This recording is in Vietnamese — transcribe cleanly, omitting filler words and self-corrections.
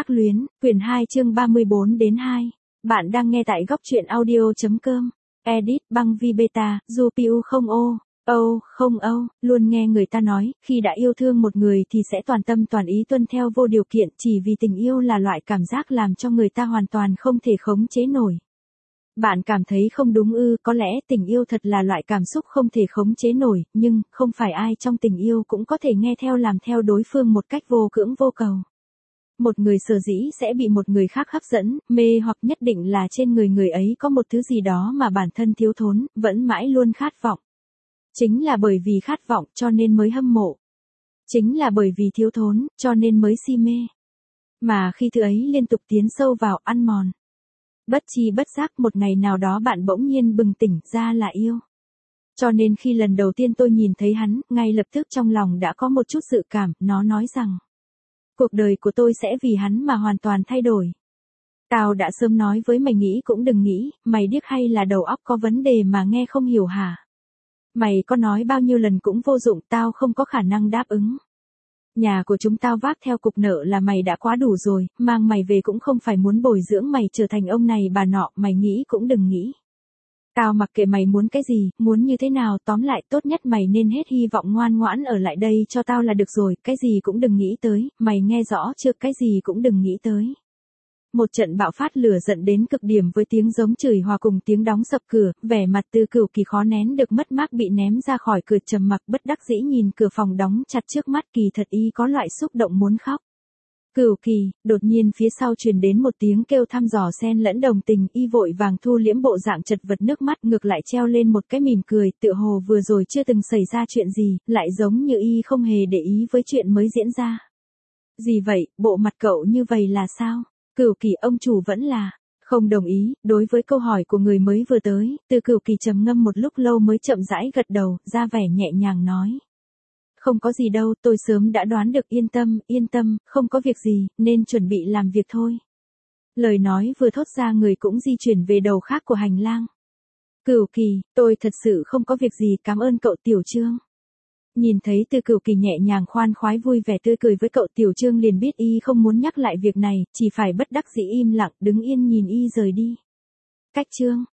Ác luyến, quyển 2 chương 34-2. Bạn đang nghe tại góc truyện audio.com. Edit băng vi beta, du piu không ô. Không âu, luôn nghe người ta nói, khi đã yêu thương một người thì sẽ toàn tâm toàn ý tuân theo vô điều kiện, chỉ vì tình yêu là loại cảm giác làm cho người ta hoàn toàn không thể khống chế nổi. Bạn cảm thấy không đúng ư? Có lẽ tình yêu thật là loại cảm xúc không thể khống chế nổi, nhưng không phải ai trong tình yêu cũng có thể nghe theo làm theo đối phương một cách vô cưỡng vô cầu. Một người sở dĩ sẽ bị một người khác hấp dẫn, mê hoặc nhất định là trên người người ấy có một thứ gì đó mà bản thân thiếu thốn, vẫn mãi luôn khát vọng. Chính là bởi vì khát vọng cho nên mới hâm mộ. Chính là bởi vì thiếu thốn, cho nên mới si mê. Mà khi thứ ấy liên tục tiến sâu vào ăn mòn. Bất chi bất giác một ngày nào đó bạn bỗng nhiên bừng tỉnh ra là yêu. Cho nên khi lần đầu tiên tôi nhìn thấy hắn, ngay lập tức trong lòng đã có một chút dự cảm, nó nói rằng cuộc đời của tôi sẽ vì hắn mà hoàn toàn thay đổi. Tao đã sớm nói với mày nghĩ cũng đừng nghĩ, mày điếc hay là đầu óc có vấn đề mà nghe không hiểu hả? Mày có nói bao nhiêu lần cũng vô dụng, tao không có khả năng đáp ứng. Nhà của chúng tao vác theo cục nợ là mày đã quá đủ rồi, mang mày về cũng không phải muốn bồi dưỡng mày trở thành ông này bà nọ, mày nghĩ cũng đừng nghĩ. Tao mặc kệ mày muốn cái gì, muốn như thế nào, tóm lại tốt nhất mày nên hết hy vọng ngoan ngoãn ở lại đây cho tao là được rồi, cái gì cũng đừng nghĩ tới, mày nghe rõ chưa, cái gì cũng đừng nghĩ tới. Một trận bạo phát lửa giận đến cực điểm với tiếng giống chửi hòa cùng tiếng đóng sập cửa, vẻ mặt Từ Cửu Kỳ khó nén được mất mát bị ném ra khỏi cửa, trầm mặc bất đắc dĩ nhìn cửa phòng đóng chặt trước mắt, kỳ thật y có loại xúc động muốn khóc. Cửu Kỳ, đột nhiên phía sau truyền đến một tiếng kêu thăm dò xen lẫn đồng tình, y vội vàng thu liễm bộ dạng chật vật nước mắt, ngược lại treo lên một cái mỉm cười, tựa hồ vừa rồi chưa từng xảy ra chuyện gì, lại giống như y không hề để ý với chuyện mới diễn ra. Gì vậy, bộ mặt cậu như vậy là sao? Cửu Kỳ, ông chủ vẫn là không đồng ý. Đối với câu hỏi của người mới vừa tới, Từ Cửu Kỳ trầm ngâm một lúc lâu mới chậm rãi gật đầu, ra vẻ nhẹ nhàng nói. Không có gì đâu, tôi sớm đã đoán được, yên tâm, không có việc gì, nên chuẩn bị làm việc thôi. Lời nói vừa thốt ra người cũng di chuyển về đầu khác của hành lang. Cửu Kỳ, tôi thật sự không có việc gì, cảm ơn cậu Tiểu Trương. Nhìn thấy Từ Cửu Kỳ nhẹ nhàng khoan khoái vui vẻ tươi cười với cậu Tiểu Trương liền biết y không muốn nhắc lại việc này, chỉ phải bất đắc dĩ im lặng đứng yên nhìn y rời đi. Cách Trương,